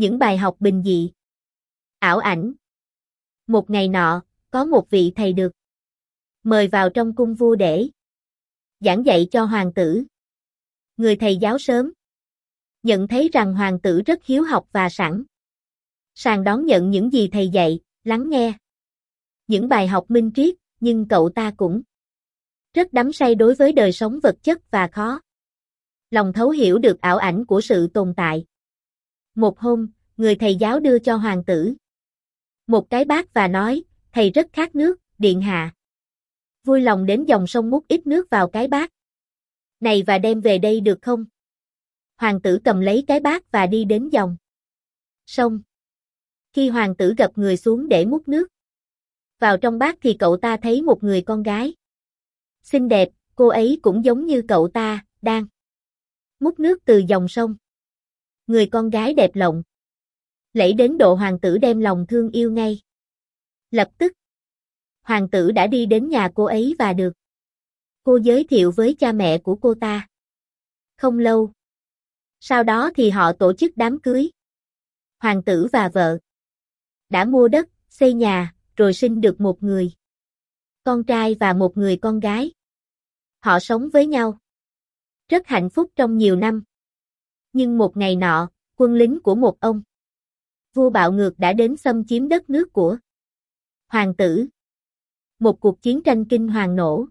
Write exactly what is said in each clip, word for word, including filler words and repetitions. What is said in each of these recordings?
Những bài học bình dị. Ảo ảnh. Một ngày nọ, có một vị thầy được mời vào trong cung vua để giảng dạy cho hoàng tử. Người thầy giáo sớm nhận thấy rằng hoàng tử rất hiếu học và sẵn sàng đón nhận những gì thầy dạy, lắng nghe những bài học minh triết, nhưng cậu ta cũng rất đắm say đối với đời sống vật chất và khó lòng thấu hiểu được ảo ảnh của sự tồn tại. Một hôm, người thầy giáo đưa cho hoàng tử một cái bát và nói, thầy rất khát nước, điện hạ vui lòng đến dòng sông múc ít nước vào cái bát này và đem về đây được không? Hoàng tử cầm lấy cái bát và đi đến dòng sông. Khi hoàng tử gập người xuống để múc nước vào trong bát thì cậu ta thấy một người con gái xinh đẹp, cô ấy cũng giống như cậu ta, đang múc nước từ dòng sông. Người con gái đẹp lộng lẫy đến độ hoàng tử đem lòng thương yêu ngay lập tức. Hoàng tử đã đi đến nhà cô ấy và được cô giới thiệu với cha mẹ của cô ta. Không lâu sau đó thì họ tổ chức đám cưới. Hoàng tử và vợ đã mua đất, xây nhà, rồi sinh được một người con trai và một người con gái. Họ sống với nhau rất hạnh phúc trong nhiều năm. Nhưng một ngày nọ, quân lính của một ông vua bạo ngược đã đến xâm chiếm đất nước của hoàng tử. Một cuộc chiến tranh kinh hoàng nổ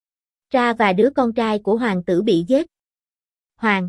ra và đứa con trai của hoàng tử bị giết. Hoàng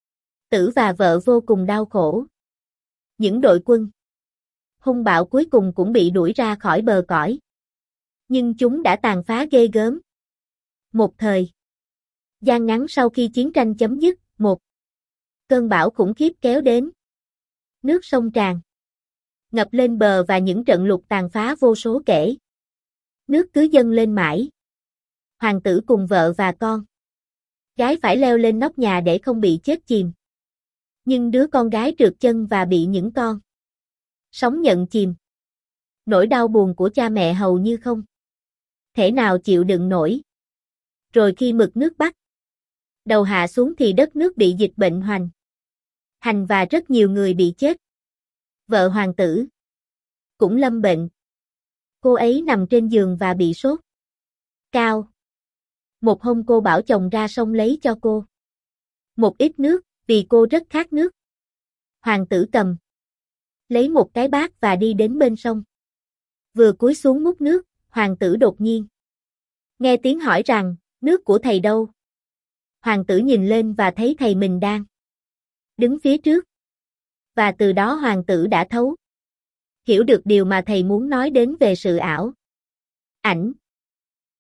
tử và vợ vô cùng đau khổ. Những đội quân hung bạo cuối cùng cũng bị đuổi ra khỏi bờ cõi. Nhưng chúng đã tàn phá ghê gớm. Một thời gian ngắn sau khi chiến tranh chấm dứt, một cơn bão khủng khiếp kéo đến. Nước sông tràn ngập lên bờ và những trận lụt tàn phá vô số kể. Nước cứ dâng lên mãi. Hoàng tử cùng vợ và con gái phải leo lên nóc nhà để không bị chết chìm. Nhưng đứa con gái trượt chân và bị những con sóng nhận chìm. Nỗi đau buồn của cha mẹ hầu như không thể nào chịu đựng nổi. Rồi khi mực nước bắt đầu hạ xuống thì đất nước bị dịch bệnh hoành hành và rất nhiều người bị chết. Vợ hoàng tử cũng lâm bệnh. Cô ấy nằm trên giường và bị sốt cao. Một hôm cô bảo chồng ra sông lấy cho cô một ít nước, vì cô rất khát nước. Hoàng tử cầm lấy một cái bát và đi đến bên sông. Vừa cúi xuống múc nước, hoàng tử đột nhiên nghe tiếng hỏi rằng, nước của thầy đâu? Hoàng tử nhìn lên và thấy thầy mình đang đứng phía trước. Và từ đó hoàng tử đã thấu hiểu được điều mà thầy muốn nói đến về sự ảo ảnh